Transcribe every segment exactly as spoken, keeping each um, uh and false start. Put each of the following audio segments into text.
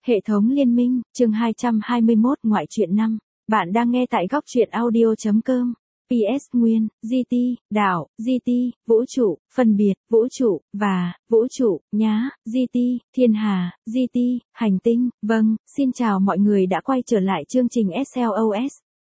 Hệ thống liên minh, chương hai trăm hai mươi mốt ngoại truyện năm. Bạn đang nghe tại góc truyện audio chấm com. pê ét Nguyên, giê tê, đảo, giê tê, vũ trụ, phân biệt, vũ trụ, và, vũ trụ, nhá, giê tê, thiên hà, giê tê, hành tinh, vâng, xin chào mọi người đã quay trở lại chương trình ét lờ o ét.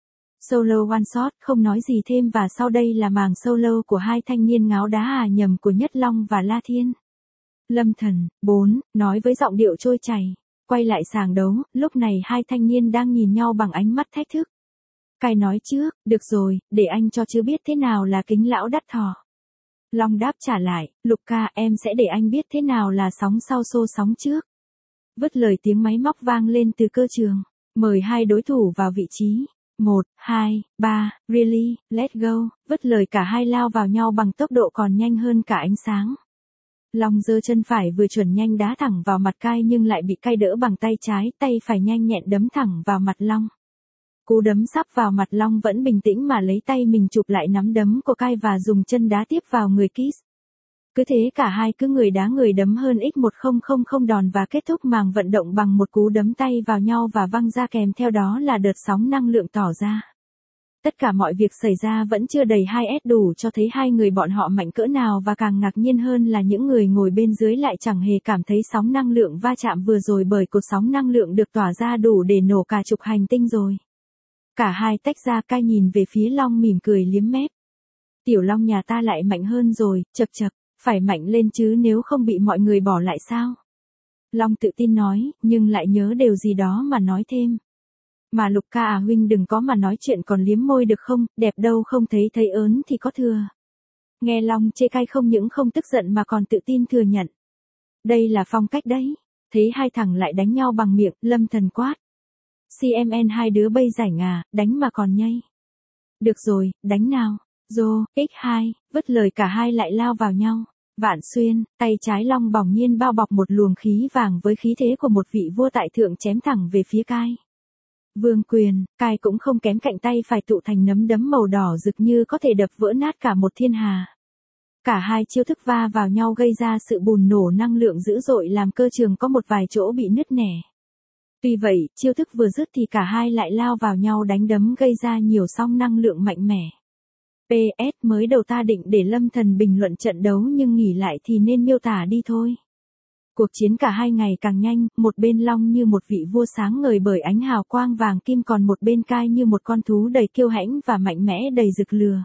Solo One Shot, không nói gì thêm và sau đây là màn solo của hai thanh niên ngáo đá à nhầm của Nhất Long và La Thiên. Lâm Thần, bốn, nói với giọng điệu trôi chảy. Quay lại sàng đấu, lúc này hai thanh niên đang nhìn nhau bằng ánh mắt thách thức. Cai nói trước, được rồi, để anh cho chứ biết thế nào là kính lão đắt thỏ. Long đáp trả lại, Lục ca em sẽ để anh biết thế nào là sóng sau xô sóng trước. Vứt lời tiếng máy móc vang lên từ cơ trường. Mời hai đối thủ vào vị trí. Một, hai, ba, really, let's go. Vứt lời cả hai lao vào nhau bằng tốc độ còn nhanh hơn cả ánh sáng. Long giơ chân phải vừa chuẩn nhanh đá thẳng vào mặt Cai nhưng lại bị Cai đỡ bằng tay trái, tay phải nhanh nhẹn đấm thẳng vào mặt Long. Cú đấm sắp vào mặt Long vẫn bình tĩnh mà lấy tay mình chụp lại nắm đấm của Cai và dùng chân đá tiếp vào người Kiss. Cứ thế cả hai cứ người đá người đấm hơn x một nghìn đòn và kết thúc màn vận động bằng một cú đấm tay vào nhau và văng ra kèm theo đó là đợt sóng năng lượng tỏ ra. Tất cả mọi việc xảy ra vẫn chưa đầy hai S đủ cho thấy hai người bọn họ mạnh cỡ nào và càng ngạc nhiên hơn là những người ngồi bên dưới lại chẳng hề cảm thấy sóng năng lượng va chạm vừa rồi bởi cột sóng năng lượng được tỏa ra đủ để nổ cả chục hành tinh rồi. Cả hai tách ra, Cai nhìn về phía Long mỉm cười liếm mép. Tiểu Long nhà ta lại mạnh hơn rồi, chập chập, phải mạnh lên chứ nếu không bị mọi người bỏ lại sao? Long tự tin nói, nhưng lại nhớ điều gì đó mà nói thêm. Mà Lục ca à huynh đừng có mà nói chuyện còn liếm môi được không, đẹp đâu không thấy thấy ớn thì có thừa. Nghe Long chê Cai không những không tức giận mà còn tự tin thừa nhận. Đây là phong cách đấy. Thấy hai thằng lại đánh nhau bằng miệng, Lâm Thần quát. xê em en hai đứa bây rảnh à, đánh mà còn nhây. Được rồi, đánh nào. Rô, ích hai, vứt lời cả hai lại lao vào nhau. Vạn xuyên, tay trái Long bỗng nhiên bao bọc một luồng khí vàng với khí thế của một vị vua tại thượng chém thẳng về phía Cai. Vương quyền, Cai cũng không kém cạnh tay phải tụ thành nắm đấm màu đỏ rực như có thể đập vỡ nát cả một thiên hà. Cả hai chiêu thức va vào nhau gây ra sự bùng nổ năng lượng dữ dội làm cơ trường có một vài chỗ bị nứt nẻ. Tuy vậy, chiêu thức vừa dứt thì cả hai lại lao vào nhau đánh đấm gây ra nhiều sóng năng lượng mạnh mẽ. pê ét mới đầu ta định để Lâm Thần bình luận trận đấu nhưng nghỉ lại thì nên miêu tả đi thôi. Cuộc chiến cả hai ngày càng nhanh, một bên Long như một vị vua sáng ngời bởi ánh hào quang vàng kim còn một bên Cai như một con thú đầy kiêu hãnh và mạnh mẽ đầy rực lừa.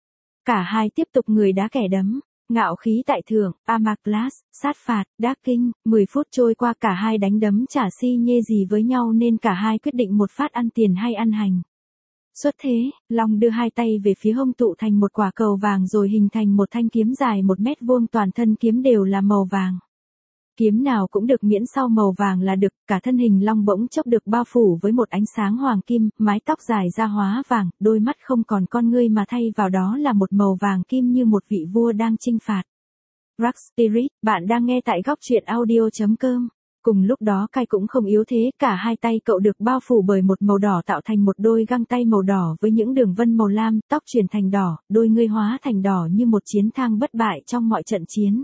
Cả hai tiếp tục người đá kẻ đấm, ngạo khí tại thượng, Amaglas, sát phạt, Dark King, mười phút trôi qua cả hai đánh đấm chả si nhê gì với nhau nên cả hai quyết định một phát ăn tiền hay ăn hành. Xuất thế, Long đưa hai tay về phía hông tụ thành một quả cầu vàng rồi hình thành một thanh kiếm dài một mét vuông toàn thân kiếm đều là màu vàng. Kiếm nào cũng được miễn sau màu vàng là được, cả thân hình Long bỗng chốc được bao phủ với một ánh sáng hoàng kim, mái tóc dài ra hóa vàng, đôi mắt không còn con ngươi mà thay vào đó là một màu vàng kim như một vị vua đang chinh phạt. Rock Spirit, bạn đang nghe tại góc truyện audio chấm com. Cùng lúc đó Cai cũng không yếu thế, cả hai tay cậu được bao phủ bởi một màu đỏ tạo thành một đôi găng tay màu đỏ với những đường vân màu lam, tóc chuyển thành đỏ, đôi ngươi hóa thành đỏ như một chiến thang bất bại trong mọi trận chiến.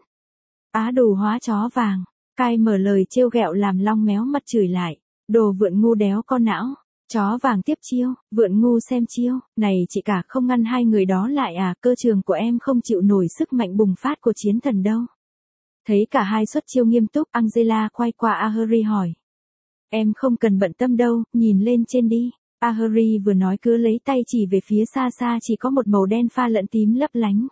Á đù hóa chó vàng. Cai mở lời trêu ghẹo làm Long méo mặt chửi lại. Đồ vượn ngu đéo con não. Chó vàng tiếp chiêu, vượn ngu xem chiêu. Này chị cả không ngăn hai người đó lại à, cơ trường của em không chịu nổi sức mạnh bùng phát của chiến thần đâu. Thấy cả hai xuất chiêu nghiêm túc, Angela quay qua Ahuri hỏi. Em không cần bận tâm đâu, nhìn lên trên đi. Ahuri vừa nói cứ lấy tay chỉ về phía xa xa chỉ có một màu đen pha lẫn tím lấp lánh.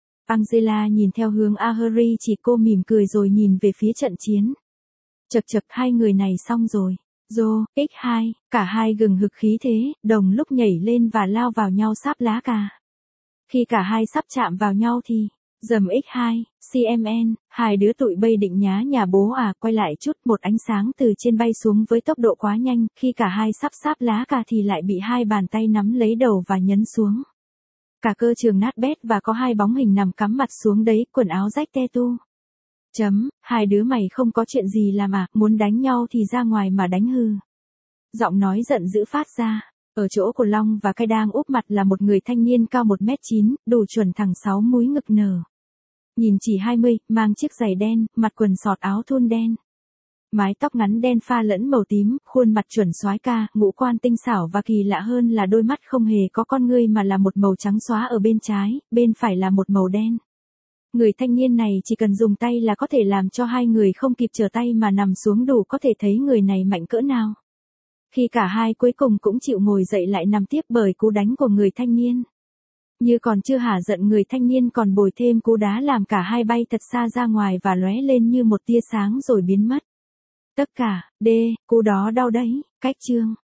Angela nhìn theo hướng Ahuri chỉ cô mỉm cười rồi nhìn về phía trận chiến. Chật chật hai người này xong rồi. Rô, ích hai, cả hai gừng hực khí thế, đồng lúc nhảy lên và lao vào nhau sáp lá cà. Khi cả hai sắp chạm vào nhau thì, dầm ích hai, xê em en, hai đứa tụi bay định nhá nhà bố à, quay lại chút một ánh sáng từ trên bay xuống với tốc độ quá nhanh, khi cả hai sắp sáp lá cà thì lại bị hai bàn tay nắm lấy đầu và nhấn xuống. Cả cơ trường nát bét và có hai bóng hình nằm cắm mặt xuống đấy, quần áo rách te tu. Chấm, hai đứa mày không có chuyện gì làm à, muốn đánh nhau thì ra ngoài mà đánh hư. Giọng nói giận dữ phát ra. Ở chỗ của Long và Cai đang úp mặt là một người thanh niên cao một mét chín, đủ chuẩn thẳng sáu múi ngực nở. Nhìn chỉ hai mươi, mang chiếc giày đen, mặt quần sọt áo thun đen. Mái tóc ngắn đen pha lẫn màu tím, khuôn mặt chuẩn soái ca, ngũ quan tinh xảo và kỳ lạ hơn là đôi mắt không hề có con ngươi mà là một màu trắng xóa ở bên trái, bên phải là một màu đen. Người thanh niên này chỉ cần dùng tay là có thể làm cho hai người không kịp trở tay mà nằm xuống đủ có thể thấy người này mạnh cỡ nào. Khi cả hai cuối cùng cũng chịu ngồi dậy lại nằm tiếp bởi cú đánh của người thanh niên. Như còn chưa hả giận người thanh niên còn bồi thêm cú đá làm cả hai bay thật xa ra ngoài và lóe lên như một tia sáng rồi biến mất. Tất cả, đê, cú đó đau đấy, cách chương.